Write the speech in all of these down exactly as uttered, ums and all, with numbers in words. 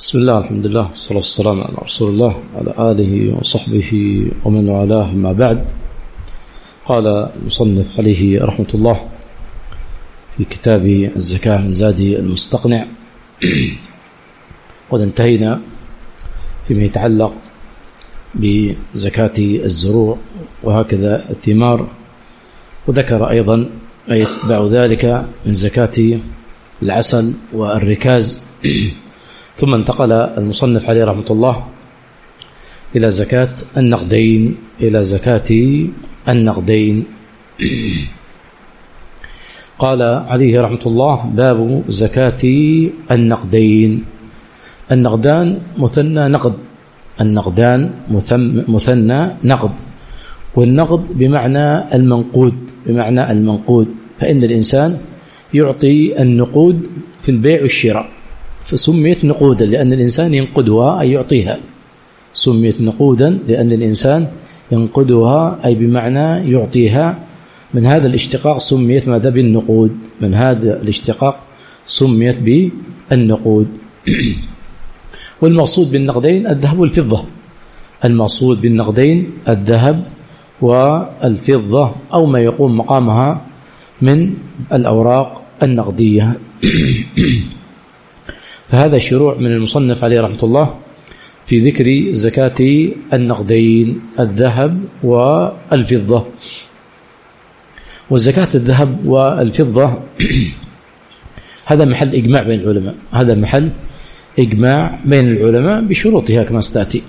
بسم الله الحمد لله والصلاة والسلام على رسول الله وعلى آله وصحبه ومن والاه. ما بعد، قال المصنف عليه رحمة الله في كتاب الزكاة من زادي المستقنع: قد انتهينا فيما يتعلق بزكاة الزروع وهكذا الثمار، وذكر أيضا ما يتبع ذلك من زكاة العسل والركاز. ثم انتقل المصنف عليه رحمة الله إلى زكاة النقدين إلى زكاة النقدين قال عليه رحمة الله: باب زكاة النقدين. النقدان مثنى نقد، النقدان مثنى نقد، والنقد بمعنى المنقود، بمعنى المنقود فإن الإنسان يعطي النقود في البيع والشراء، فسميت نقودا لأن الإنسان ينقدها أي يعطيها، سميت نقودا لأن الإنسان ينقدها أي بمعنى يعطيها. من هذا الاشتقاق سميت ماذا؟ بالنقود، من هذا الاشتقاق سميت بالنقود. والمقصود بالنقدين الذهب والفضة، المقصود بالنقدين الذهب والفضة أو ما يقوم مقامها من الأوراق النقدية. فهذا شروع من المصنف عليه رحمة الله في ذكر زكاة النقدين الذهب والفضة. وزكاة الذهب والفضة هذا محل إجماع بين العلماء، هذا محل إجماع بين العلماء بشروطها كما ستأتي.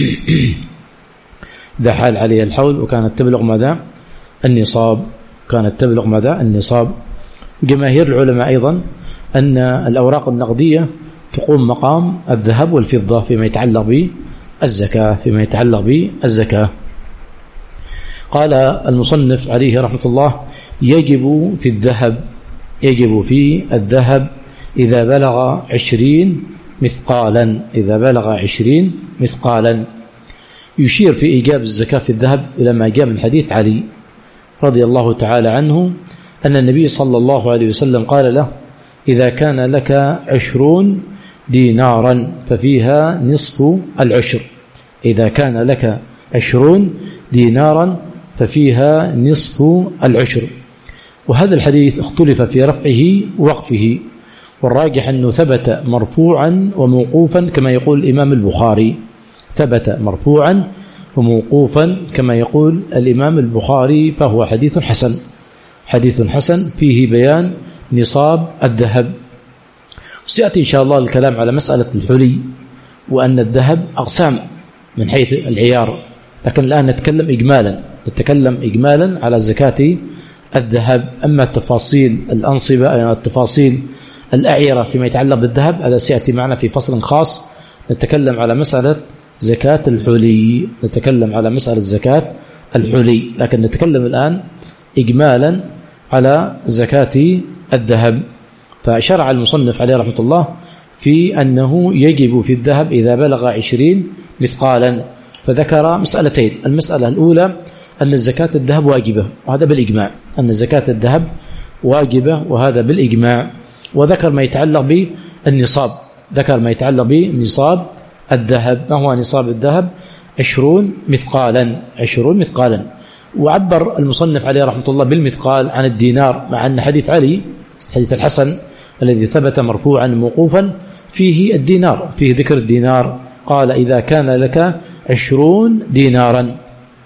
إذا حال عليها الحول وكانت تبلغ ماذا؟ النصاب، كانت تبلغ ماذا؟ النصاب. جماهير العلماء أيضا أن الأوراق النقدية تقوم مقام الذهب والفضة فيما يتعلق بالزكاة، فيما يتعلق بالزكاة. قال المصنف عليه رحمة الله: يجب في الذهب، يجب في الذهب إذا بلغ عشرين مثقالا، إذا بلغ عشرين مثقالا. يشير في إيجاب الزكاة في الذهب إلى ما جاء من حديث علي رضي الله تعالى عنه أن النبي صلى الله عليه وسلم قال له: إذا كان لك عشرون دينارا ففيها نصف العشر، إذا كان لك عشرون دينارا ففيها نصف العشر. وهذا الحديث اختلف في رفعه ووقفه، والراجح أنه ثبت مرفوعا وموقوفا كما يقول الإمام البخاري، ثبت مرفوعا وموقوفا كما يقول الإمام البخاري، فهو حديث حسن، حديث حسن فيه بيان نصاب الذهب. وسيأتي إن شاء الله الكلام على مسألة الحلي، وأن الذهب أقسام من حيث العيار، لكن الآن نتكلم إجمالا، نتكلم إجمالا على زكاة الذهب. أما التفاصيل الأنصبة، يعني التفاصيل الأعيرة فيما يتعلق بالذهب، هذا سيأتي معنا في فصل خاص نتكلم على مسألة زكاة الحلي، نتكلم على مسألة زكاة الحلي، لكن نتكلم الآن إجمالا على زكاة الذهب. فشرع المصنف عليه رحمة الله في أنه يجب في الذهب إذا بلغ عشرين مثقالا، فذكر مسألتين. المسألة الأولى أن الزكاة الذهب واجبة، وهذا بالإجماع، أن زكاة الذهب واجبة وهذا بالإجماع. وذكر ما يتعلق بالنصاب، ذكر ما يتعلق بنصاب الذهب. ما هو نصاب الذهب؟ عشرون مثقالا، عشرون مثقالا. وعبر المصنف عليه رحمة الله بالمثقال عن الدينار، مع أن حديث علي، حديث الحسن الذي ثبت مرفوعا موقوفا، فيه الدينار، فيه ذكر الدينار. قال: إذا كان لك عشرون دينارا،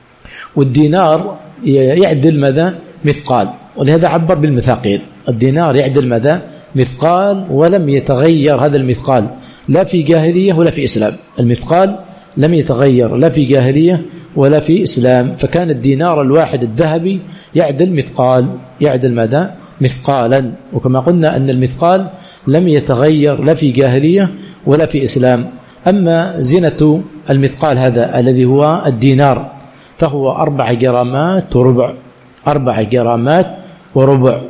والدينار يعدل ماذا؟ مثقال، ولهذا عبر بالمثاقيل. الدينار يعدل ماذا؟ مثقال، ولم يتغير هذا المثقال لا في جاهلية ولا في إسلام. المثقال لم يتغير لا في جاهلية ولا في إسلام، فكان الدينار الواحد الذهبي يعدل مثقال، يعدل ماذا؟ مثقالا. وكما قلنا أن المثقال لم يتغير لا في جاهلية ولا في إسلام. أما زينة المثقال هذا الذي هو الدينار فهو أربع جرامات وربع، أربع جرامات وربع.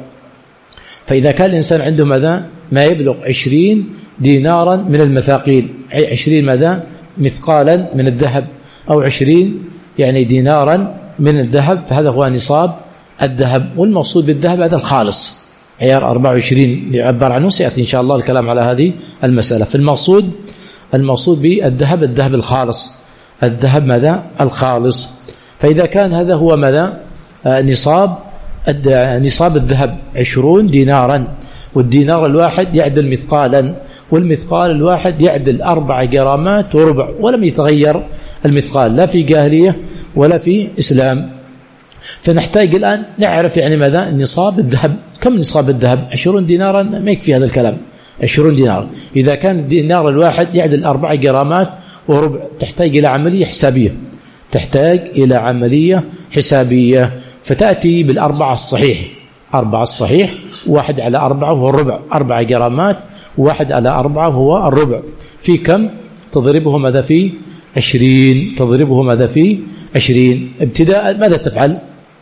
فإذا كان الإنسان عنده ماذا؟ ما يبلغ عشرين دينارا من المثاقيل، عشرين ماذا؟ مثقالا من الذهب، أو عشرين يعني دينارا من الذهب، فهذا هو نصاب الذهب. والمقصود بالذهب هذا الخالص، عيار أربعة وعشرين يعبر عنه، سيأتي إن شاء الله الكلام على هذه المسألة. في المقصود المقصود بالذهب الذهب الخالص، الذهب ماذا؟ الخالص. فإذا كان هذا هو ماذا؟ آه نصاب نصاب الذهب عشرون دينارا، والدينار الواحد يعدل مثقالا، والمثقال الواحد يعدل أربع جرامات وربع، ولم يتغير المثقال لا في جاهلية ولا في إسلام. فنحتاج الآن نعرف يعني ماذا؟ نصاب الذهب. كم نصاب الذهب؟ عشرون دينارا ما يكفي هذا الكلام، عشرون دينار. إذا كان الدينار الواحد يعدل أربع جرامات وربع تحتاج إلى عملية حسابية، تحتاج إلى عملية حسابية. فتأتي بالأربعة الصحيح، أربعة الصحيح، واحد على أربعة وهو الربع، أربع جرامات، واحد على أربعة وهو الربع، في كم؟ تضربه ماذا؟ في عشرين، تضربه ماذا؟ في عشرين. ابتداء ماذا تفعل؟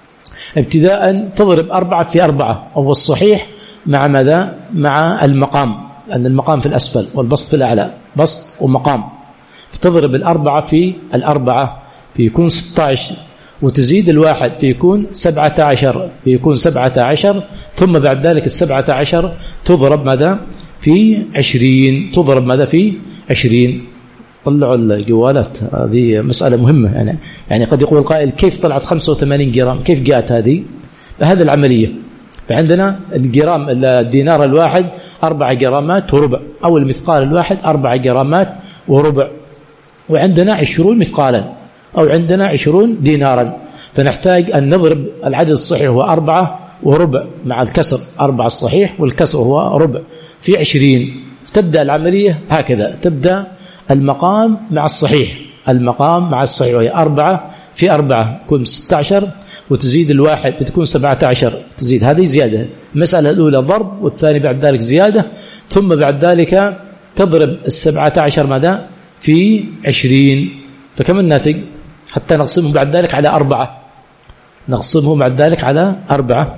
ابتداء تضرب أربعة في أربعة، أو الصحيح مع ماذا؟ مع المقام، لأن المقام في الأسفل والبسط في الأعلى، بسط ومقام. فتضرب الأربعة في الأربعة فيكون ستة عشر، وتزيد الواحد فيكون سبعة عشر، فيكون سبعة عشر. ثم بعد ذلك السبعة عشر تضرب ماذا؟ في عشرين، تضرب ماذا؟ في عشرين. طلعوا الجوالات، هذه مسألة مهمة. يعني يعني قد يقول قائل كيف طلعت خمسة وثمانين جرام؟ كيف جاءت هذه؟ بهذه العملية. فعندنا الجرام الدينار الواحد أربع جرامات وربع، أو المثقال الواحد أربع جرامات وربع، وعندنا عشرون مثقالا، أو عندنا عشرون دينارا. فنحتاج أن نضرب العدد الصحيح هو أربعة وربع مع الكسر، أربعة الصحيح والكسر هو ربع، في عشرين. تبدأ العملية هكذا، تبدأ المقام مع الصحيح، المقام مع الصحيح، وهي أربعة في أربعة تكون ستة عشر، وتزيد الواحد فتكون سبعة عشر، تزيد هذه زيادة. المسألة الأولى ضرب، والثاني بعد ذلك زيادة. ثم بعد ذلك تضرب السبعة عشر ماذا؟ في عشرين. فكم الناتج؟ حتى نقسمه بعد ذلك على أربعة، نقسمه بعد ذلك على أربعة،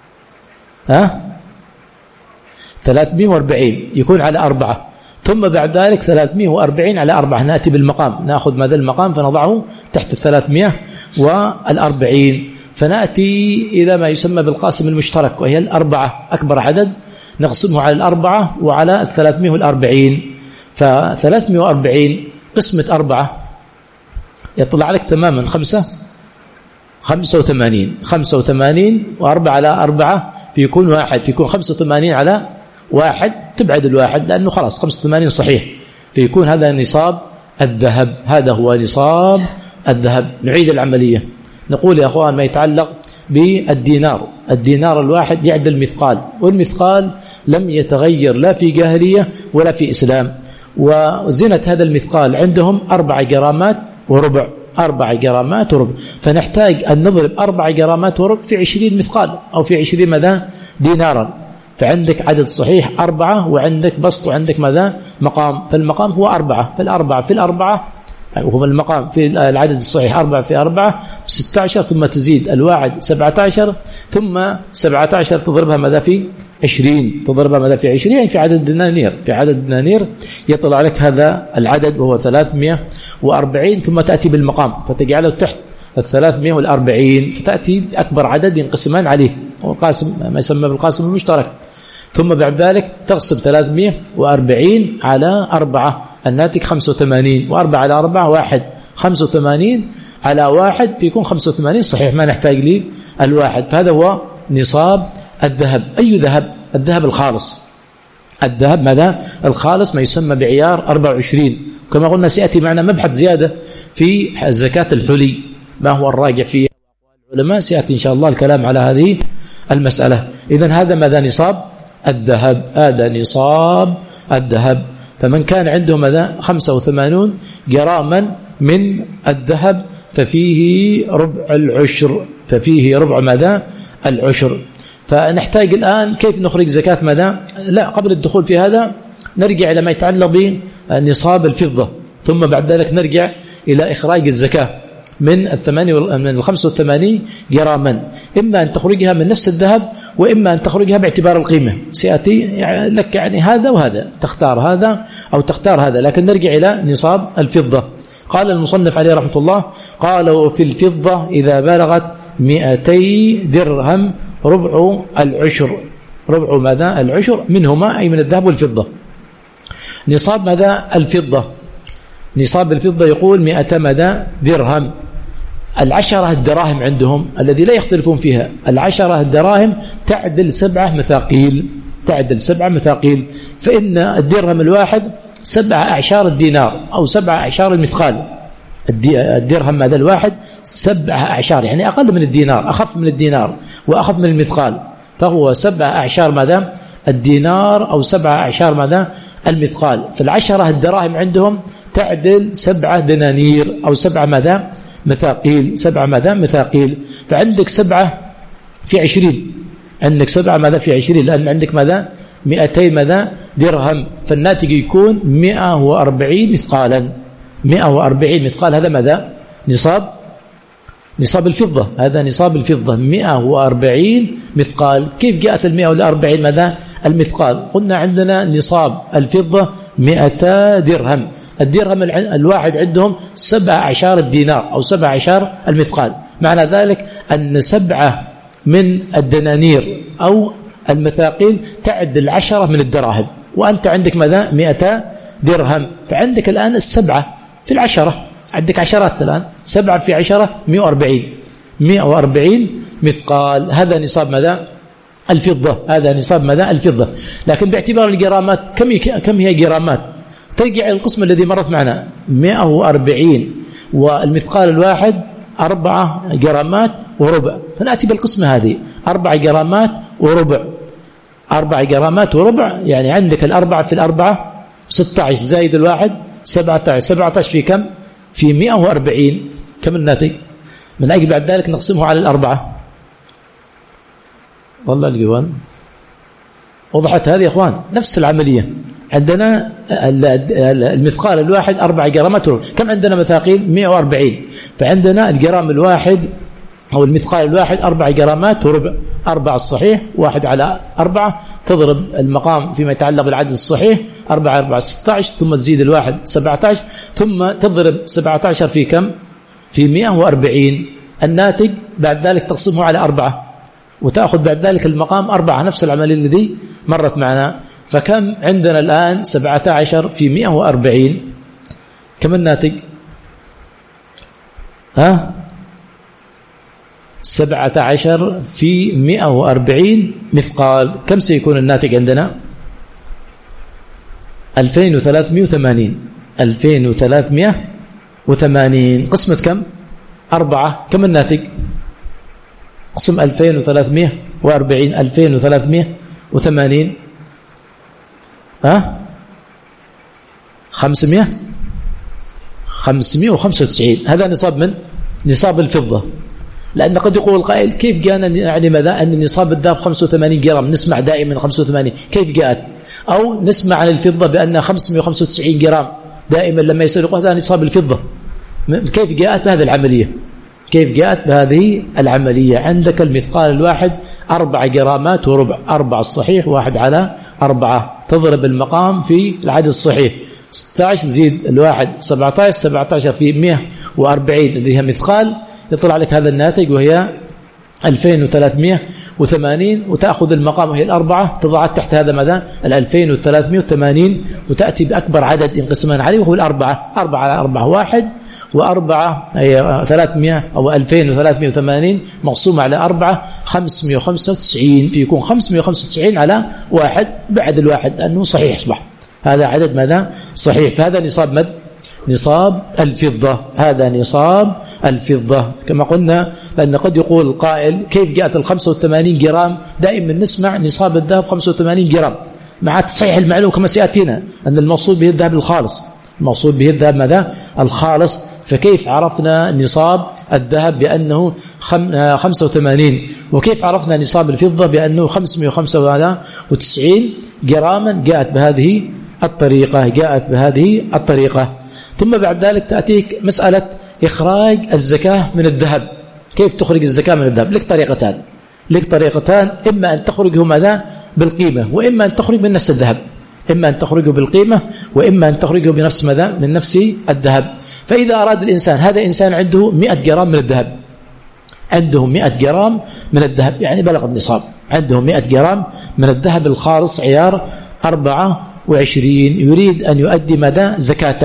ها ثلاثمائة وأربعين يكون على أربعة. ثم بعد ذلك ثلاثمائة وأربعين على أربعة، نأتي بالمقام، نأخذ ماذا؟ المقام، فنضعه تحت الثلاثمائة والأربعين، فنأتي إلى ما يسمى بالقاسم المشترك، وهي الأربعة، أكبر عدد نقسمه على الأربعة وعلى الثلاثمائة والأربعين. فثلاثمائة وأربعين قسمة أربعة يطلع لك تماما خمسة خمسة وثمانين، خمسة وثمانين وأربعة على أربعة فيكون واحد، فيكون خمسة وثمانين على واحد، تبعد الواحد لأنه خلاص خمسة وثمانين صحيح، فيكون هذا نصاب الذهب، هذا هو نصاب الذهب. نعيد العملية، نقول يا أخوان ما يتعلق بالدينار، الدينار الواحد يعدل مثقال، والمثقال لم يتغير لا في جاهلية ولا في إسلام، وزنة هذا المثقال عندهم أربع جرامات وربع، أربع جرامات وربع. فنحتاج أن نضرب أربع جرامات وربع في عشرين مثقال، أو في عشرين ماذا؟ دينارا. فعندك عدد صحيح أربعة، وعندك بسط، وعندك ماذا؟ مقام. فالمقام هو أربعة، فالأربعة في الأربعة وهو المقام في العدد الصحيح أربعة في أربعة ستة عشر، ثم تزيد الواحد سبعة عشر، ثم سبعة عشر تضربها ماذا؟ في عشرين، تضربها ماذا؟ في عشرين، في عدد دنانير، في عدد دنانير يطلع لك هذا العدد وهو ثلاثمائة وأربعين. ثم تأتي بالمقام فتجعله تحت الثلاثمائة والأربعين، فتأتي أكبر عدد ينقسمان عليه، والقاسم ما يسمى بالقاسم المشترك. ثم بعد ذلك تقسم ثلاثمائة وأربعين على أربعة، الناتج خمسة وثمانين، وأربعة على أربعة واحد، خمسة وثمانين على واحد فيكون خمسة وثمانين صحيح، ما نحتاج لي الواحد. فهذا هو نصاب الذهب. أي ذهب؟ الذهب الخالص، الذهب ماذا؟ الخالص، ما يسمى بعيار أربعة وعشرين. كما قلنا سيأتي معنا مبحث زيادة في زكاة الحلي، ما هو الراجع فيه العلماء، سيأتي إن شاء الله الكلام على هذه المسألة. إذن هذا ماذا؟ نصاب الذهب، هذا نصاب الذهب. فمن كان عنده ماذا؟ خمسة وثمانون جراما من الذهب ففيه ربع العشر، ففيه ربع ماذا؟ العشر. فنحتاج الآن كيف نخرج زكاة ماذا؟ لا، قبل الدخول في هذا نرجع إلى ما يتعلق بنصاب الفضة، ثم بعد ذلك نرجع إلى إخراج الزكاة من الثمانية من الخمسة والثمانين جراما، إما أن تخرجها من نفس الذهب، وإما أن تخرجها باعتبار القيمة. سيأتي يعني لك يعني هذا وهذا، تختار هذا أو تختار هذا، لكن نرجع إلى نصاب الفضة. قال المصنف عليه رحمة الله، قال وفي الفضة إذا بلغت مئتي درهم ربع العشر، ربع ماذا؟ العشر منهما، أي من الذهب والفضة. نصاب ماذا؟ الفضة نصاب الفضة يقول مئة مدى درهم. العشرة الدراهم عندهم الذي لا يختلفون فيها، العشرة الدراهم تعدل سبعة مثاقيل، تعدل سبعة مثاقيل، فإن الدرهم الواحد سبعة أعشار الدينار أو سبعة أعشار المثقال. الدرهم ماذا الواحد سبعة أعشار، يعني أقل من الدينار، أخف من الدينار وأخف من المثقال، فهو سبعة أعشار ماذا الدينار أو سبعة أعشار ماذا المثقال. فالعشرة الدراهم عندهم تعدل سبعة دنانير أو سبعة ماذا مثاقيل، سبعة ماذا مثاقيل. فعندك سبعة في عشرين، عندك سبعة ماذا في عشرين، لأن عندك ماذا مئتين ماذا درهم، فالناتج يكون مئة وأربعين مثقالا، مئة وأربعين مثقال. هذا ماذا نصاب نصاب الفضة، هذا نصاب الفضة مئة وأربعين مثقال. كيف جاءت المئة والأربعين ماذا المثقال؟ قلنا عندنا نصاب الفضة مئتا درهم، الدرهم الواحد عندهم سبعة عشر الدينار أو سبعة عشر المثقال. معنى ذلك أن سبعة من الدنانير أو المثاقيل تعدل عشرة من الدراهم، وأنت عندك ماذا مئتا درهم، فعندك الآن السبعة في العشرة، عندك عشرات الآن، سبعة في عشرة مئة وأربعين، مئة وأربعين مثقال. هذا نصاب ماذا الفضة، هذا نصاب ماذا الفضة. لكن باعتبار الجرامات كم كم هي جرامات؟ ترجع القسم الذي مرت معنا مئة وأربعين والمثقال الواحد أربعة جرامات وربع، فنأتي بالقسمة هذه أربع جرامات وربع، أربع جرامات وربع، يعني عندك الأربعة في الأربعة ستة عشر زائد الواحد سبعة عشر، سبعة عشر في كم؟ في مئة وأربعين. كم الناتج؟ من أجل بعد ذلك نقسمه على الأربعة. والله الجوان وضحت هذه يا إخوان، نفس العملية. عندنا المثقال الواحد أربع جرامات، كم عندنا مثاقيل؟ مئة وأربعين، فعندنا الجرام الواحد أو المثقال الواحد أربع جرامات وربع، أربعة الصحيح واحد على أربعة، تضرب المقام فيما يتعلق بالعدد الصحيح أربعة أربعة ستة عشر، ثم تزيد الواحد سبعة عشر، ثم تضرب سبعة عشر في كم؟ في مئة وأربعين. الناتج بعد ذلك تقسمه على أربعة وتأخذ بعد ذلك المقام أربعة، نفس العملية الذي مرت معنا. فكم عندنا الآن؟ سبعة عشر في مئة وأربعين، كم الناتج؟ ها سبعة عشر في مئة وأربعين مثقال، كم سيكون الناتج عندنا؟ ألفين وثلاثمئة وثمانين، ألفين وثلاثمئة وثمانين قسمة كم؟ أربعة، كم الناتج؟ قسم ألفين وثلاثمئة وأربعين ألفين وثلاثمئة وثمانين، ها خمسمئة خمسمئة وخمسة وتسعين. هذا نصاب من نصاب الفضة. لأن قد يقول القائل كيف جاءنا يعني ماذا أن نصاب الذهب خمسة وثمانين جرام، نسمع دائما خمسة وثمانين، كيف جاءت؟ أو نسمع عن الفضة بأنها خمسمئة وخمسة وتسعين جرام دائما لما يسألوا هذا نصاب الفضة، كيف جاءت بهذه العملية؟ كيف جاءت بهذه العملية؟ عندك المثقال الواحد أربع جرامات وربع، أربعة الصحيح واحد على أربعة، تضرب المقام في العدد الصحيح ستة عشر زيد الواحد سبعة عشر، سبعة عشر في مئة وأربعين اللي هي مثقال، يطلع لك هذا الناتج وهي ألفين وثلاثمئة وثمانين، وتأخذ المقام وهي الأربعة تضع تحت هذا ماذا الألفين وثلاثمئة وثمانين، وتأتي بأكبر عدد ينقسمان عليه وهو الأربعة، أربعة على أربعة واحد، وأربعة هي ثلاثمئة أو ألفين وثلاثمئة وثمانين مقسومة على أربعة خمسمئة وخمسة وتسعين، فيكون خمسمئة وخمسة وتسعين على واحد بعد الواحد أنه صحيح أصبح هذا عدد ماذا صحيح. فهذا نصاب مد نصاب الفضة، هذا نصاب الفضة كما قلنا. لأن قد يقول القائل كيف جاءت الخمسة وثمانين جرام؟ دائما نسمع نصاب الذهب خمسة وثمانين جرام، مع تصحيح المعلوم كما سيأتينا أن المقصود به الذهب الخالص، المقصود به الذهب ماذا الخالص. فكيف عرفنا نصاب الذهب بأنه خمسة وثمانين، وكيف عرفنا نصاب الفضة بأنه خمسمئة وخمسة وتسعين جراما؟ جاءت بهذه الطريقة، جاءت بهذه الطريقة. ثم بعد ذلك تأتيك مسألة إخراج الزكاة من الذهب. كيف تخرج الزكاة من الذهب؟ لك طريقتان، لك طريقتان إما أن تخرجه ماذا بالقيمة، وإما أن تخرج من نفس الذهب، إما أن تخرجه بالقيمة وإما أن تخرجه بنفس ماذا من نفس الذهب. فإذا أراد الإنسان، هذا إنسان عنده مئة جرام من الذهب، عنده مئة جرام من الذهب يعني بلغ النصاب، عنده مئة جرام من الذهب الخالص عيار أربعة وعشرين، يريد أن يؤدي مدى زكاته،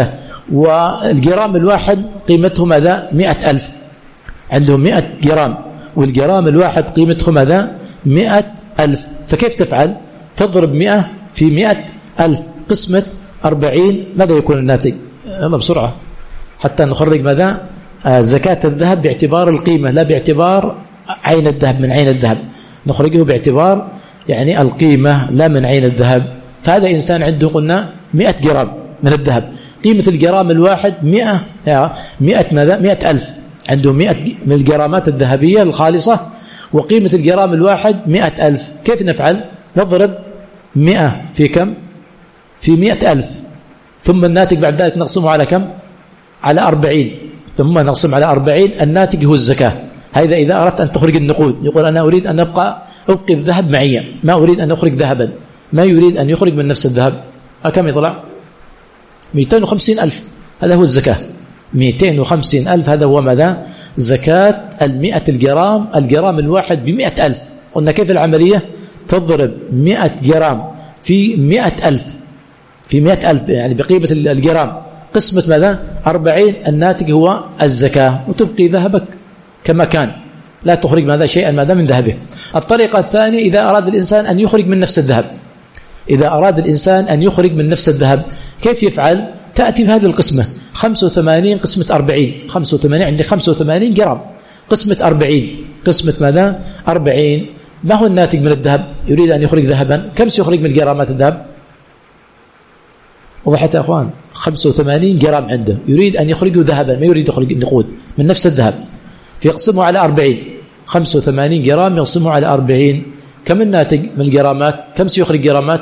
والجرام الواحد قيمته ماذا؟ مئة ألف، عندهم مئة جرام والجرام الواحد قيمته ماذا؟ مئة ألف. فكيف تفعل؟ تضرب مئة في مئة ألف قسمة أربعين، ماذا يكون الناتج؟ يلا بسرعة حتى نخرج ماذا؟ آه زكاة الذهب باعتبار القيمة لا باعتبار عين الذهب، من عين الذهب نخرجه باعتبار يعني القيمة لا من عين الذهب. فهذا إنسان عنده قلنا مئة جرام من الذهب، قيمة الجرام الواحد مئة مئة ماذا؟ مئة ألف، عنده مئة من الجرامات الذهبية الخالصة وقيمة الجرام الواحد مئة ألف. كيف نفعل؟ نضرب مئة في كم؟ في مئة ألف، ثم الناتج بعد ذلك نقسمه على كم؟ على أربعين، ثم نقسم على أربعين، الناتج هو الزكاة. هذا إذا أردت أن تخرج النقود، يقول أنا أريد أن أبقى أبقي الذهب معي، ما أريد أن أخرج ذهبا، ما يريد أن يخرج من نفس الذهب. كم يطلع؟ مئتين وخمسين ألف، هذا هو الزكاة. مئتين وخمسين ألف هذا هو ماذا؟ زكاة المئة الجرام، الجرام الواحد بمئة ألف. قلنا كيف العملية؟ تضرب مئة جرام في مئة ألف، في مئة ألف يعني بقيمة الجرام قسمة ماذا؟ أربعين، الناتج هو الزكاة، وتبقي ذهبك كما كان، لا تخرج ماذا؟ شيئا ماذا من ذهبه. الطريقة الثانية إذا أراد الإنسان أن يخرج من نفس الذهب، إذا أراد الإنسان أن يخرج من نفس الذهب كيف يفعل؟ تأتي بهذه القسمة خمسة وثمانين قسمة أربعين، خمسة وثمانين عندي خمسة وثمانين جرام قسمة أربعين، قسمة ماذا؟ أربعين. ما هو الناتج من الذهب؟ يريد أن يخرج ذهبا، كم سيخرج من جرامات الذهب؟ وضحت يا أخوان؟ خمسة وثمانين جرام عنده، يريد أن يخرجه ذهبا، ما يريد يخرج النقود من نفس الذهب، فيقسمه على أربعين، خمسة وثمانين جرام يقسمه على أربعين، كم الناتج من الجرامات؟ كم سيخرج جرامات؟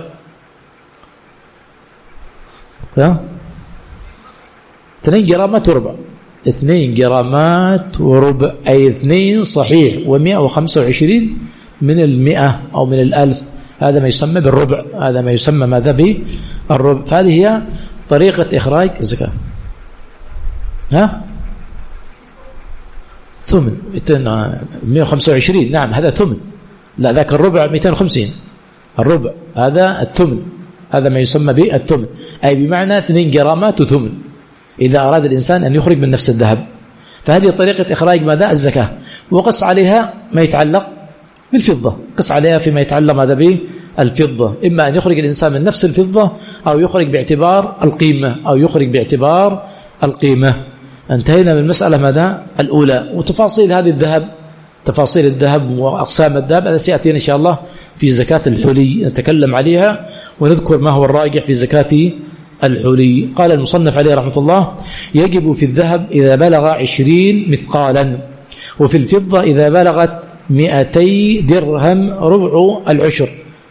ها؟ اثنين جرامات وربع، اثنين جرامات وربع، أي اثنين صحيح ومئة وخمسة وعشرين من المئة أو من الألف، هذا ما يسمى بالربع، هذا ما يسمى ماذا؟ بالربع. فهذه هي طريقة إخراج الزكاة. ها؟ ثمن مئة وخمسة وعشرين، نعم هذا ثمن، لا ذاك الربع مئتين وخمسين، الربع هذا الثمن، هذا ما يسمى بالثمن، أي بمعنى اثنين جرامات وثمن إذا أراد الإنسان أن يخرج من نفس الذهب. فهذه طريقة إخراج ماذا؟ الزكاة. وقص عليها ما يتعلق بالفضة، قص عليها فيما يتعلق ماذا به؟ الفضة، إما أن يخرج الإنسان من نفس الفضة أو يخرج باعتبار القيمة، أو يخرج باعتبار القيمة. انتهينا من المسألة ماذا؟ الأولى. وتفاصيل هذه الذهب، تفاصيل الذهب وأقسام الذهب هذا سيأتينا إن شاء الله في زكاة الحلي، نتكلم عليها ونذكر ما هو الراجح في زكاة الحلي. قال المصنف عليه رحمة الله: يجب في الذهب إذا بلغ عشرين مثقالا، وفي الفضة إذا بلغت مئتي درهم ربع العشر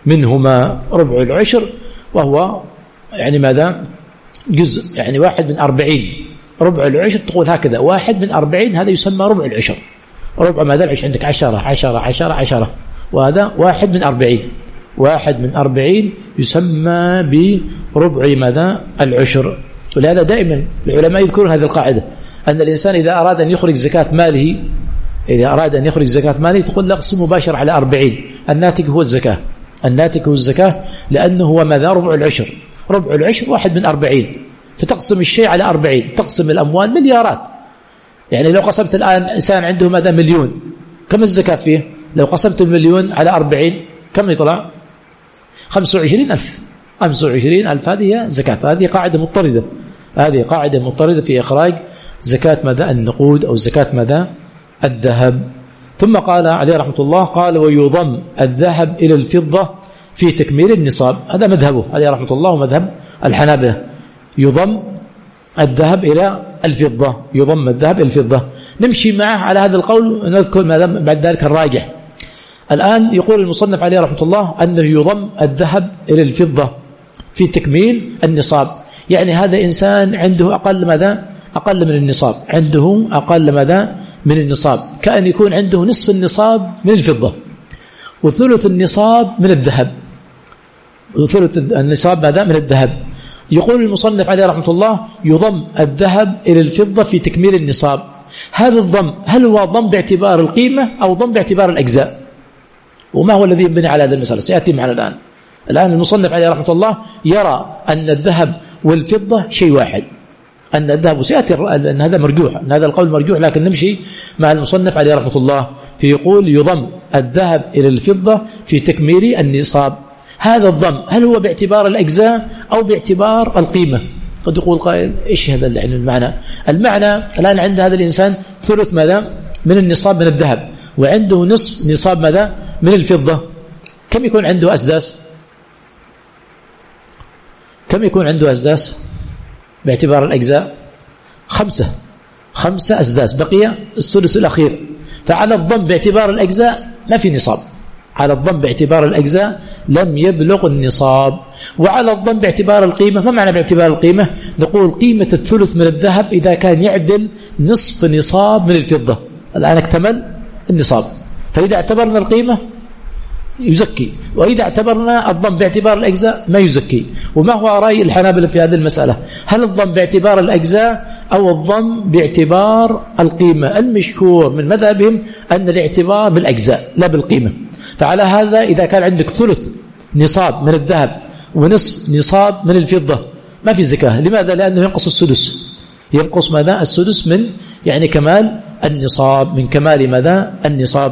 منهما، ربع العشر وهو يعني ماذا؟ جزء، يعني واحد من أربعين، ربع العشر تقول هكذا واحد من أربعين، هذا يسمى ربع العشر. ربع ماذا؟ العشر عندك عشرة عشرة عشرة عشرة، وهذا واحد من أربعين، واحد من أربعين يسمى بربع ماذا؟ العشر. ولهذا دائما العلماء يذكرون هذه القاعدة، أن الإنسان إذا أراد أن يخرج زكاة ماله، إذا أراد أن يخرج زكاة ماله تقول لقسم مباشر على أربعين، الناتج هو الزكاة، الناتج هو الزكاة، لأنه هو ماذا؟ ربع العشر، ربع العشر واحد من أربعين، فتقسم الشيء على أربعين، تقسم الأموال مليارات. يعني لو قسمت الآن إنسان عنده ماذا؟ مليون، كم الزكاة فيه؟ لو قسمت المليون على أربعين كم يطلع؟ خمسة وعشرين ألف، خمسة وعشرين ألف، هذه زكاة. هذه قاعدة مضطردة، هذه قاعدة مضطردة في إخراج زكاة ماذا؟ النقود أو زكاة ماذا؟ الذهب. ثم قال عليه رحمة الله: قال ويضم الذهب إلى الفضة في تكميل النصاب. هذا مذهبه عليه رحمة الله ومذهب الحنابلة، يضم الذهب إلى الفضة، يضم الذهب إلى الفضة. نمشي معه على هذا القول ونذكر ماذا بعد ذلك الراجح. الآن يقول المصنف عليه رحمة الله أنه يضم الذهب إلى الفضة في تكميل النصاب، يعني هذا إنسان عنده أقل ماذا؟ أقل من النصاب، عنده أقل ماذا؟ من النصاب، كأن يكون عنده نصف النصاب من الفضة وثلث النصاب من الذهب، وثلث النصاب ماذا؟ من الذهب. يقول المصنف عليه رحمة الله: يضم الذهب إلى الفضة في تكميل النصاب. هذا الضم هل هو ضم باعتبار القيمة أو ضم باعتبار الأجزاء؟ وما هو الذي يبني على هذا المسألة سيأتي معنا الآن. الآن المصنف عليه رحمة الله يرى أن الذهب والفضة شيء واحد، أن الذهب سيأتي أن هذا مرجوح، أن هذا القول مرجوح، لكن نمشي مع المصنف عليه رحمة الله فيقول يضم الذهب إلى الفضة في تكميل النصاب. هذا الضم هل هو باعتبار الأجزاء أو باعتبار القيمة؟ قد يقول قائل إيش هذا يعني المعنى؟ المعنى الآن عند هذا الإنسان ثلث ماذا من النصاب من الذهب، وعنده نصف نصاب ماذا من الفضة، كم يكون عنده أسداس؟ كم يكون عنده أسداس باعتبار الأجزاء؟ خمسة خمسة أسداس، بقي الثلث الأخير. فعلى الضم باعتبار الأجزاء ما في نصاب، على الضم باعتبار الأجزاء لم يبلغ النصاب. وعلى الضم باعتبار القيمة، ما معنى باعتبار القيمة؟ نقول قيمة الثلث من الذهب إذا كان يعدل نصف نصاب من الفضة، الآن اكتمل النصاب، فإذا اعتبرنا القيمة يزكي، وإذا اعتبرنا الضم باعتبار الأجزاء ما يزكي. وما هو رأي الحنابلة في هذه المسألة؟ هل الضم باعتبار الأجزاء أو الضم باعتبار القيمة؟ المشهور من مذهبهم أن الاعتبار بالأجزاء لا بالقيمة. فعلى هذا إذا كان عندك ثلث نصاب من الذهب ونصف نصاب من الفضة ما في زكاة. لماذا؟ لأنه ينقص السدس، ينقص ماذا؟ السدس من يعني كمال النصاب، من كمال ماذا؟ النصاب.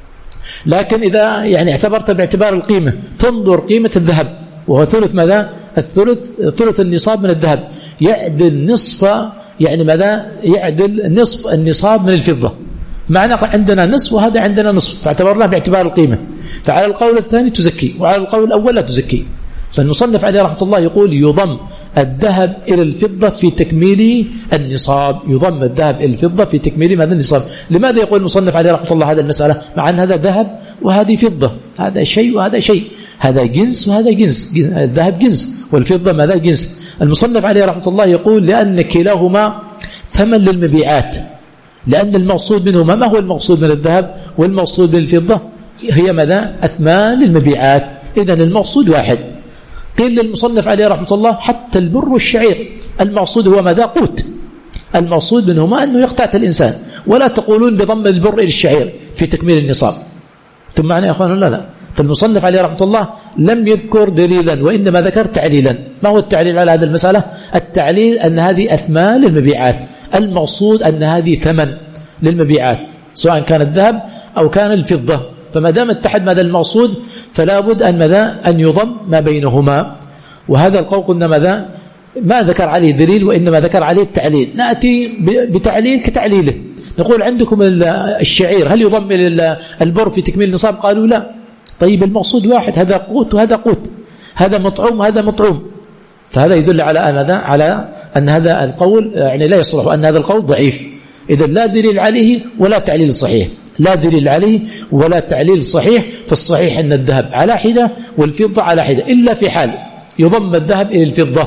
لكن إذا يعني اعتبرت باعتبار القيمة تنظر قيمة الذهب وهو ثلث ماذا؟ الثلث ثلث النصاب من الذهب يعدل نصف يعني ماذا؟ يعدل نصف النصاب من الفضة. معنى عندنا نصف وهذا عندنا نصف، فاعتبرناه باعتبار القيمة. فعلى القول الثاني تزكي، وعلى القول الأول لا تزكي. فالمصنف عليه رحمة الله يقول يضم الذهب إلى الفضة في تكميل النصاب، يضم الذهب إلى الفضة في تكميل ماذا؟ النصاب. لماذا يقول المصنف عليه رحمة الله هذا المسألة مع أن هذا ذهب وهذه فضة، هذا شيء وهذا شيء، هذا جنس وهذا جنس، الذهب جنس والفضة ماذا؟ جنس. المصنف عليه رحمة الله يقول لأن كلاهما ثمن للمبيعات، لأن المقصود منهما ما هو المقصود من الذهب والمقصود من الفضة؟ هي ماذا؟ أثمان للمبيعات، إذن المقصود واحد. قيل للمصنف عليه رحمة الله حتى البر والشعير المقصود هو ماذا؟ قوت، المقصود منهما أنه يقتات الإنسان، ولا تقولون بضم البر إلى الشعير في تكميل النصاب. ثم معنى يا أخوان لا لا فالمصنف عليه رحمة الله لم يذكر دليلا وإنما ذكر تعليلا. ما هو التعليل على هذه المسألة؟ التعليل أن هذه أثمان للمبيعات، المقصود أن هذه ثمن للمبيعات سواء كان الذهب أو كان الفضة. فما دام اتحد ماذا المقصود فلا بد أن ماذا؟ أن يضم ما بينهما. وهذا القول قلنا ماذا؟ ما ذكر عليه دليل وإنما ذكر عليه التعليل. نأتي بتعليل كتعليله، نقول عندكم الشعير هل يضم إلى البر في تكميل النصاب؟ قالوا لا. طيب المقصود واحد، هذا قوت وهذا قوت، هذا مطعوم وهذا مطعوم. فهذا يدل على ماذا؟ على أن هذا القول يعني لا يصلح، وأن هذا القول ضعيف. إذا لا دليل عليه ولا تعليل صحيح، لا دليل عليه ولا تعليل صحيح. فالصحيح أن الذهب على حدة والفضة على حدة، إلا في حال يضم الذهب إلى الفضة،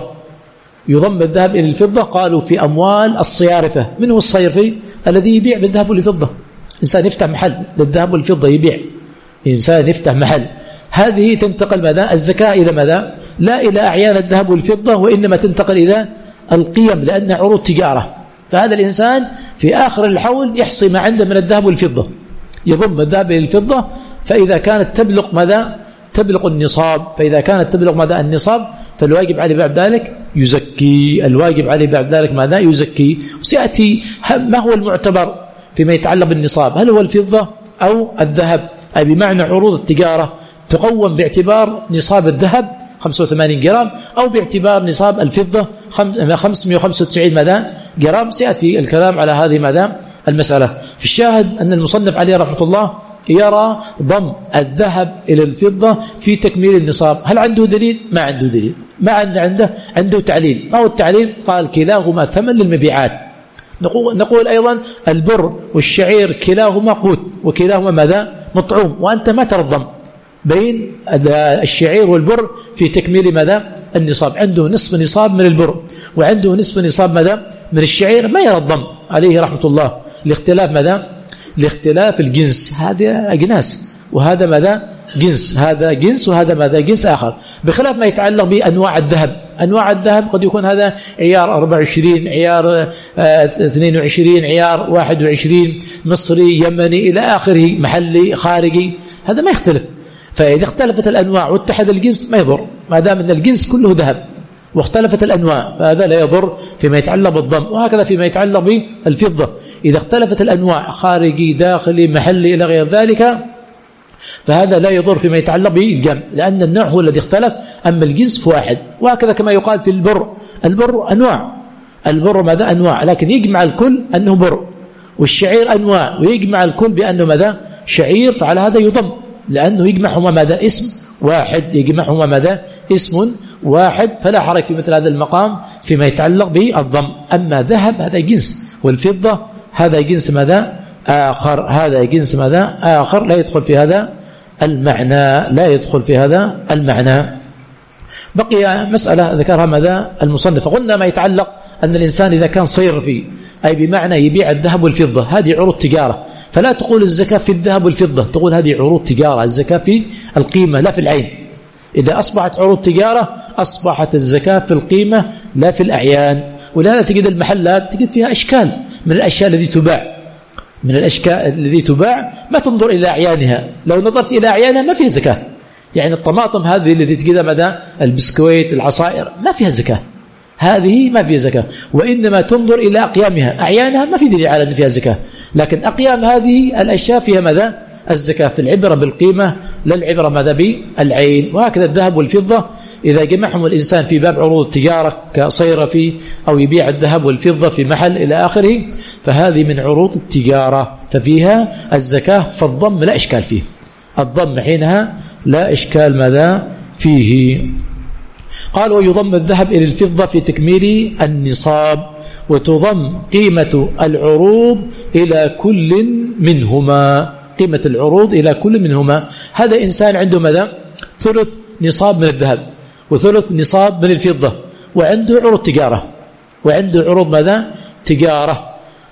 يضم الذهب إلى الفضة. قالوا في أموال الصيارفة. من هو الصيرفي؟ الذي يبيع بالذهب والفضة. إنسان يفتح محل للذهب والفضة يبيع، إنسان يفتح محل، هذه تنتقل ماذا؟ الزكاة إلى ماذا؟ لا إلى أعيان الذهب والفضة، وإنما تنتقل إلى القيم لأنها عروض تجارة. فهذا الإنسان في آخر الحول يحصي ما عنده من الذهب والفضة، يضم الذهب إلى الفضة. فإذا كانت تبلغ ماذا؟ تبلغ النصاب. فإذا كانت تبلغ ماذا؟ النصاب، فالواجب عليه بعد ذلك يزكي، الواجب عليه بعد ذلك ماذا؟ يزكي. وسيأتي ما هو المعتبر فيما يتعلق بالنصاب، هل هو الفضة أو الذهب؟ أي بمعنى عروض التجارة تقوم باعتبار نصاب الذهب خمسة وثمانين جرام أو باعتبار نصاب الفضة خمسمائة وخمسة وتسعين ماذا؟ جرام. سيأتي الكلام على هذه ماذا؟ المسألة. في الشاهد أن المصنف عليه رحمة الله يرى ضم الذهب إلى الفضة في تكميل النصاب. هل عنده دليل؟ ما عنده دليل. ما عنده عنده تعليل. ما هو التعليل؟ قال كلاهما ثمن للمبيعات. نقول, نقول أيضا البر والشعير كلاهما قوت وكلاهما ماذا؟ مطعوم، وأنت ما ترضم بين الشعير والبر في تكميل ماذا؟ النصاب. عنده نصف نصاب من البر وعنده نصف نصاب ماذا؟ من الشعير، ما يرضم عليه رحمة الله لاختلاف ماذا؟ لاختلاف الجنس. هذا أجناس وهذا ماذا؟ جنس، هذا جنس وهذا ماذا؟ جنس آخر. بخلاف ما يتعلق بأنواع الذهب. أنواع الذهب قد يكون هذا عيار أربعة وعشرين، عيار اثنين وعشرين، عيار واحد وعشرين، مصري، يمني إلى آخره، محلي، خارجي، هذا ما يختلف. فإذا اختلفت الأنواع واتحد الجنس ما يضر، ما دام أن الجنس كله ذهب. واختلفت الأنواع، فهذا لا يضر فيما يتعلق بالضم. وهكذا فيما يتعلق بالفضة، إذا اختلفت الأنواع خارجي داخلي محلي إلى غير ذلك فهذا لا يضر فيما يتعلق بالجمع، لأن النوع هو الذي اختلف، أما الجنس واحد. وهكذا كما يقال في البر، البر أنواع، البر ماذا أنواع، لكن يجمع الكل أنه بر، والشعير أنواع ويجمع الكل بأنه ماذا شعير، فعلى هذا يضم، لأنه يجمعهما ماذا اسم واحد، يجمعهما ماذا اسم واحد، فلا حرج في مثل هذا المقام فيما يتعلق بالضم. أما ذهب هذا جنس، والفضة هذا جنس ماذا آخر، هذا جنس ماذا آخر لا يدخل في هذا المعنى، لا يدخل في هذا المعنى. بقي مسألة ذكرها ماذا المصنف، قلنا ما يتعلق أن الإنسان إذا كان صيرفي أي بمعنى يبيع الذهب والفضة، هذه عروض تجارة، فلا تقول الزكاة في الذهب والفضة، تقول هذه عروض تجارة، الزكاة في القيمة لا في العين. إذا أصبحت عروض تجارة أصبحت الزكاة في القيمة لا في الأعيان. ولهذا تجد المحلات تجد فيها أشكال من الأشياء التي تباع، من الأشكال التي تباع ما تنظر إلى أعيانها، لو نظرت إلى أعيانها ما فيها زكاة. يعني الطماطم هذه التي تجدها ماذا البسكويت العصائر ما فيها زكاة، هذه ما فيها زكاة، وإنما تنظر إلى أقيامها، أعيانها ما في دليل على أن فيها زكاة، لكن أقيام هذه الأشياء فيها ماذا الزكاة، في العبرة بالقيمة لا العبرة ماذا بالعين. وهكذا الذهب والفضة إذا جمعهم الإنسان في باب عروض التجارة كصيرفي أو يبيع الذهب والفضة في محل إلى آخره، فهذه من عروض التجارة ففيها الزكاة، فالضم لا إشكال فيه، الضم حينها لا إشكال ماذا فيه. قال ويضم الذهب إلى الفضة في تكميل النصاب، وتضم قيمة العروض إلى كل منهما، قيمة العروض إلى كل منهما. هذا إنسان عنده ماذا ثلث نصاب من الذهب وثلث نصاب من الفضة، وعنده عروض تجارة، وعنده عروض ماذا تجارة،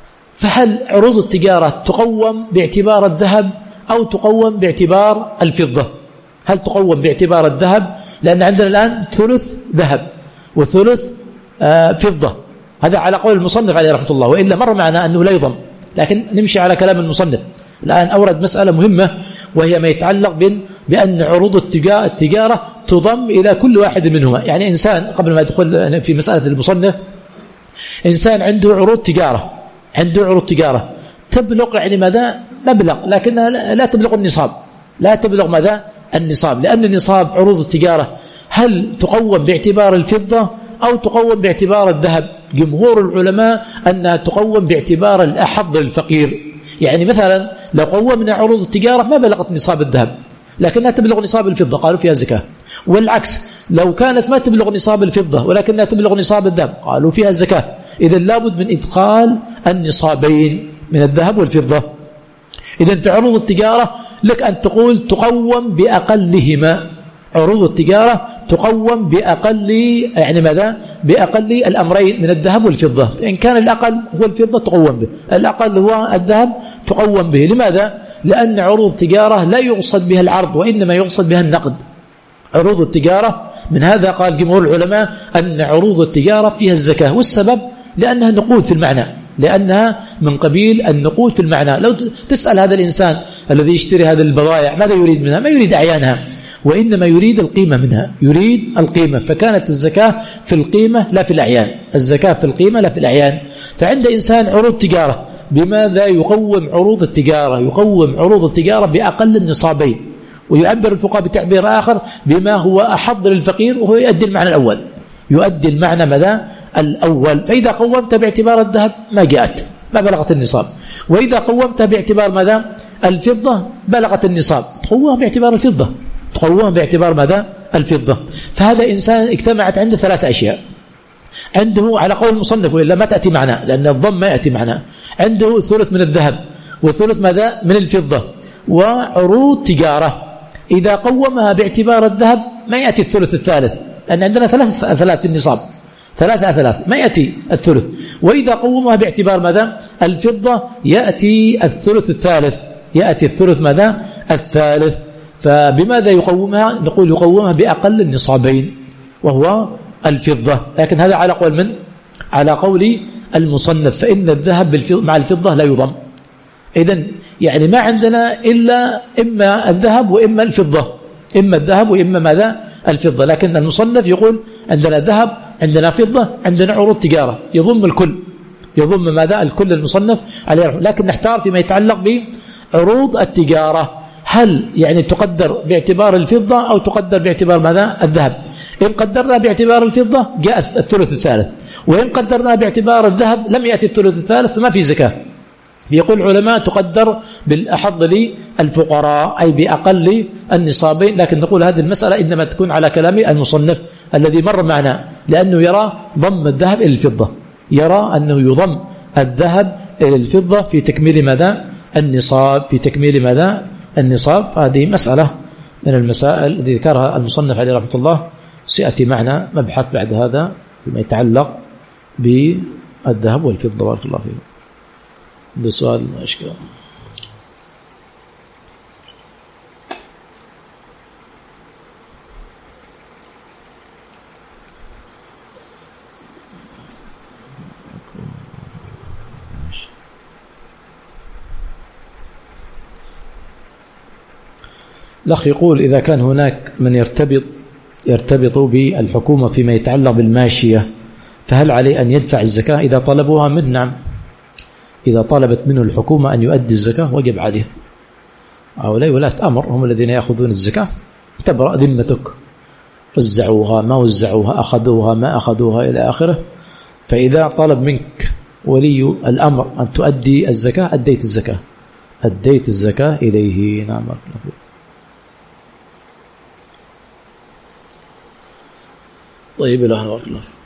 فهل عروض التجارة تقوم باعتبار الذهب أو تقوم باعتبار الفضة؟ هل تقوم باعتبار الذهب؟ لأن عندنا الآن ثلث ذهب وثلث آه فضة، هذا على قول المصنف عليه رحمة الله، وإلا مر معنا أنه لا يضم، لكن نمشي على كلام المصنف. الآن أورد مسألة مهمة وهي ما يتعلق بأن عروض التجارة تضم إلى كل واحد منهما. يعني إنسان قبل ما يدخل في مسألة المصنف، إنسان عنده عروض تجارة، عنده عروض تجارة تبلغ يعني ماذا مبلغ، لكنها لا تبلغ النصاب، لا تبلغ ماذا النصاب، لأن النصاب عروض التجارة هل تقوم باعتبار الفضة أو تقوم باعتبار الذهب؟ جمهور العلماء أنها تقوم باعتبار الأحظ الفقير. يعني مثلا لو قومنا عروض التجارة ما بلغت نصاب الذهب لكنها تبلغ نصاب الفضة قالوا فيها زكاة، والعكس لو كانت ما تبلغ نصاب الفضة ولكنها تبلغ نصاب الذهب قالوا فيها زكاة. إذن لابد من إدخال النصابين من الذهب والفضة. إذن في عروض التجارة لك أن تقول تقوم بأقلهما، عروض التجارة تقوم بأقل يعني ماذا بأقل الأمرين من الذهب والفضة، إن كان الأقل هو الفضة تقوم به، الأقل هو الذهب تقوم به. لماذا؟ لأن عروض التجارة لا يقصد بها العرض وإنما يقصد بها النقد. عروض التجارة من هذا قال جمهور العلماء أن عروض التجارة فيها الزكاة، والسبب لأنها نقود في المعنى، لأنها من قبيل النقود في المعنى. لو تسأل هذا الإنسان الذي يشتري هذه البضائع ماذا يريد منها؟ ما يريد أعيانها وإنما يريد القيمة منها، يريد القيمة، فكانت الزكاة في القيمة لا في الأعيان، الزكاة في القيمة لا في الأعيان. فعند إنسان عروض تجارة بماذا يقوم عروض التجارة؟ يقوم عروض التجارة بأقل النصابين، ويعبر الفقهاء بتعبير آخر بما هو أحظ للفقير، وهو يؤدي المعنى الأول، يؤدي المعنى ماذا الأول. فإذا قومت باعتبار الذهب ما جاءت ما بلغت النصاب، وإذا قومت باعتبار ماذا الفضة بلغت النصاب، تقوم باعتبار الفضة، تقوم باعتبار ماذا الفضة. فهذا إنسان اجتمعت عنده ثلاث أشياء، عنده على قول المصنف وإلا ما تأتي معنا لأن الضم ما يأتي معنا، عنده ثلث من الذهب وثلث ماذا من الفضة وعروض تجارة. إذا قومها باعتبار الذهب ما يأتي الثلث الثالث، لأن عندنا ثلاث ثلاث في النصاب، ثلاثة ثلاث ما يأتي الثلث. وإذا قومها باعتبار ماذا الفضة يأتي الثلث الثالث، يأتي الثلث ماذا الثالث. فبماذا يقومها؟ نقول يقومها بأقل النصابين وهو الفضة، لكن هذا على قول من؟ على قول المصنف، فإن الذهب مع الفضة لا يضم. إذن يعني ما عندنا إلا إما الذهب وإما الفضة، إما الذهب وإما ماذا الفضة، لكن المصنف يقول عندنا ذهب عندنا فضة، عندنا عروض تجارة، يضم الكل، يضم ماذا؟ الكل المصنف عليه، لكن نحتار فيما يتعلق بعروض التجارة، هل يعني تقدر باعتبار الفضة أو تقدر باعتبار ماذا؟ الذهب. إن قدرنا باعتبار الفضة جاء الثلث الثالث، وإن قدرنا باعتبار الذهب لم يأتي الثلث الثالث فما في زكاة. يقول العلماء تقدر بالأحظ للفقراء أي بأقل النصابين، لكن نقول هذه المسألة إنما تكون على كلام المصنف الذي مر معنا، لأنه يرى ضم الذهب إلى الفضة، يرى أنه يضم الذهب إلى الفضة في تكميل ماذا؟ النصاب، في تكميل ماذا؟ النصاب. هذه مسألة من المسائل التي ذكرها المصنف عليه رحمة الله. سيأتي معنا مبحث بعد هذا فيما يتعلق بالذهب والفضة. بارك الله فيكم. ده سؤال أشكال. الأخ يقول إذا كان هناك من يرتبط يرتبط بالحكومة فيما يتعلق بالماشية، فهل عليه أن يدفع الزكاة إذا طلبوها منه؟ نعم، إذا طلبت منه الحكومة أن يؤدي الزكاة وجب عليه. هؤلاء ولاة أمر هم الذين يأخذون الزكاة، تبرأ ذمتك، وزعوها ما وزعوها، أخذوها ما أخذوها إلى آخره. فإذا طلب منك ولي الأمر أن تؤدي الزكاة أديت الزكاة، أديت الزكاة إليه. نعم. طيب، الله بارك الله فيك.